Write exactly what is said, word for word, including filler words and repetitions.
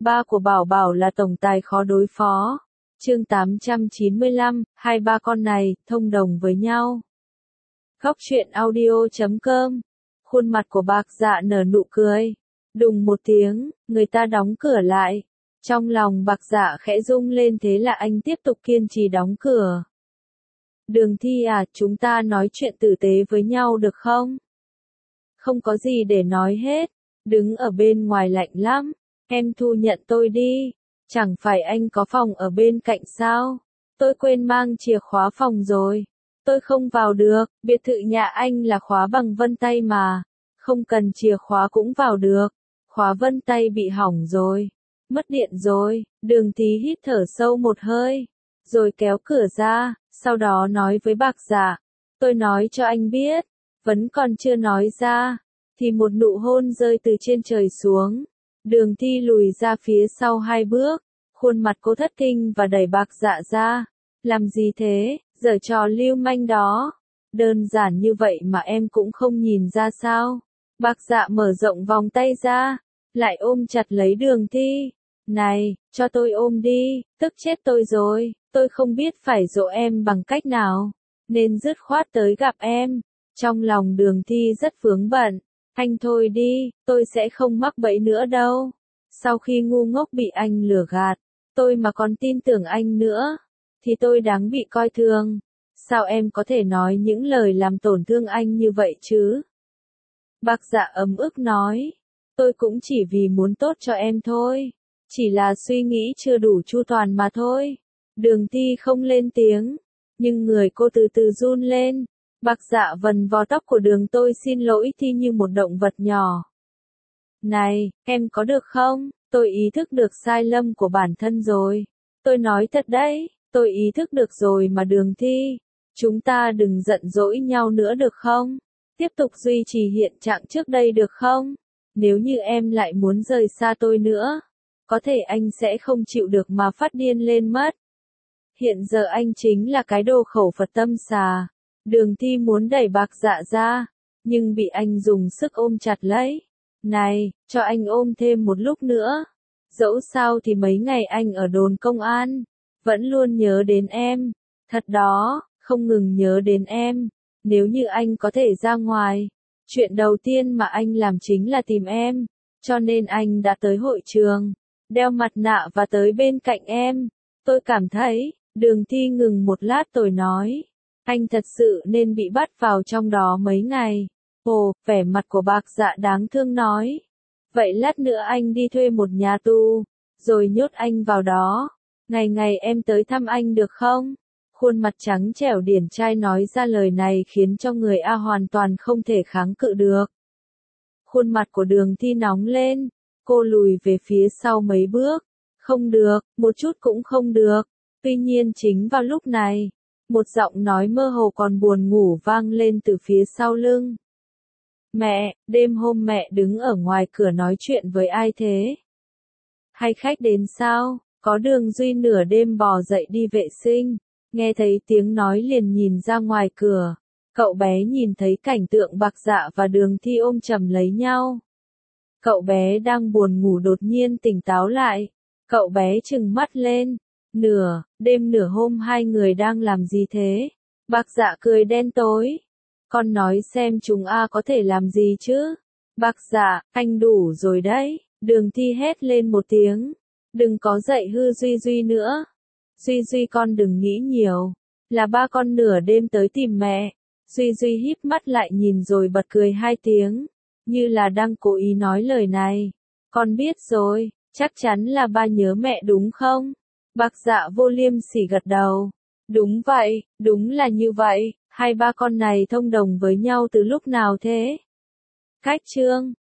Ba của Bảo Bảo là tổng tài khó đối phó. Chương tám trăm chín mươi lăm, hai ba con này, thông đồng với nhau. Góc truyện audio chấm com. Khuôn mặt của Bạc Dạ nở nụ cười. Đùng một tiếng, người ta đóng cửa lại. Trong lòng Bạc Dạ khẽ rung lên, thế là anh tiếp tục kiên trì đóng cửa. Đường Thi à, chúng ta nói chuyện tử tế với nhau được không? Không có gì để nói hết. Đứng ở bên ngoài lạnh lắm. Em thu nhận tôi đi. Chẳng phải anh có phòng ở bên cạnh sao? Tôi quên mang chìa khóa phòng rồi. Tôi không vào được, biệt thự nhà anh là khóa bằng vân tay mà. Không cần chìa khóa cũng vào được. Khóa vân tay bị hỏng rồi. Mất điện rồi. Đường Tí hít thở sâu một hơi. Rồi kéo cửa ra, sau đó nói với Bạc Dạ. Tôi nói cho anh biết. Vẫn còn chưa nói ra. Thì một nụ hôn rơi từ trên trời xuống. Đường Thi lùi ra phía sau hai bước. Khuôn mặt cô thất kinh và đẩy Bạc Dạ ra. Làm gì thế, giở trò lưu manh đó. Đơn giản như vậy mà em cũng không nhìn ra sao. Bạc Dạ mở rộng vòng tay ra. Lại ôm chặt lấy Đường Thi. Này, cho tôi ôm đi, tức chết tôi rồi. Tôi không biết phải dỗ em bằng cách nào. Nên dứt khoát tới gặp em. Trong lòng Đường Thi rất vướng bận. Anh thôi đi, tôi sẽ không mắc bẫy nữa đâu. Sau khi ngu ngốc bị anh lừa gạt, tôi mà còn tin tưởng anh nữa, thì tôi đáng bị coi thường. Sao em có thể nói những lời làm tổn thương anh như vậy chứ? Bạc Dạ ấm ức nói, tôi cũng chỉ vì muốn tốt cho em thôi. Chỉ là suy nghĩ chưa đủ chu toàn mà thôi. Đường Thi không lên tiếng, nhưng người cô từ từ run lên. Bạc Dạ vần vò tóc của Đường, tôi xin lỗi Thi như một động vật nhỏ. Này, em có được không? Tôi ý thức được sai lầm của bản thân rồi. Tôi nói thật đấy, tôi ý thức được rồi mà Đường Thi. Chúng ta đừng giận dỗi nhau nữa được không? Tiếp tục duy trì hiện trạng trước đây được không? Nếu như em lại muốn rời xa tôi nữa, có thể anh sẽ không chịu được mà phát điên lên mất. Hiện giờ anh chính là cái đồ khẩu Phật tâm xà. Đường Thi muốn đẩy Bạc Dạ ra, nhưng bị anh dùng sức ôm chặt lấy. Này, cho anh ôm thêm một lúc nữa. Dẫu sao thì mấy ngày anh ở đồn công an, vẫn luôn nhớ đến em. Thật đó, không ngừng nhớ đến em. Nếu như anh có thể ra ngoài, chuyện đầu tiên mà anh làm chính là tìm em. Cho nên anh đã tới hội trường, đeo mặt nạ và tới bên cạnh em. Tôi cảm thấy, Đường Thi ngừng một lát rồi nói. Anh thật sự nên bị bắt vào trong đó mấy ngày. Ồ, vẻ mặt của Bạc Dạ đáng thương nói. Vậy lát nữa anh đi thuê một nhà tù, rồi nhốt anh vào đó. Ngày ngày em tới thăm anh được không? Khuôn mặt trắng trẻo điển trai nói ra lời này khiến cho người A hoàn toàn không thể kháng cự được. Khuôn mặt của Đường Thi nóng lên. Cô lùi về phía sau mấy bước. Không được, một chút cũng không được. Tuy nhiên chính vào lúc này, một giọng nói mơ hồ còn buồn ngủ vang lên từ phía sau lưng. Mẹ, đêm hôm mẹ đứng ở ngoài cửa nói chuyện với ai thế? Hay khách đến sao? Có Đường Duy nửa đêm bò dậy đi vệ sinh, nghe thấy tiếng nói liền nhìn ra ngoài cửa. Cậu bé nhìn thấy cảnh tượng Bạc Dạ và Đường Thi ôm chầm lấy nhau. Cậu bé đang buồn ngủ đột nhiên tỉnh táo lại. Cậu bé trừng mắt lên. Nửa, đêm nửa hôm hai người đang làm gì thế? Bạc Dạ cười đen tối. Con nói xem chúng a có thể làm gì chứ? Bạc Dạ, anh đủ rồi đấy. Đường Thi hét lên một tiếng. Đừng có dậy hư Duy Duy nữa. Duy Duy con đừng nghĩ nhiều. Là ba con nửa đêm tới tìm mẹ. Duy Duy híp mắt lại nhìn rồi bật cười hai tiếng. Như là đang cố ý nói lời này. Con biết rồi, chắc chắn là ba nhớ mẹ đúng không? Bạc Dạ vô liêm sỉ gật đầu. Đúng vậy, đúng là như vậy. Hai ba con này thông đồng với nhau từ lúc nào thế? Cách chương